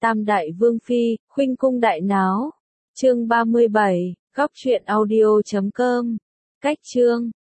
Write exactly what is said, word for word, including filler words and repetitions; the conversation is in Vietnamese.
Tam đại vương phi, khuynh cung đại náo. Chương ba mươi bảy, góc truyện audio chấm com. Cách chương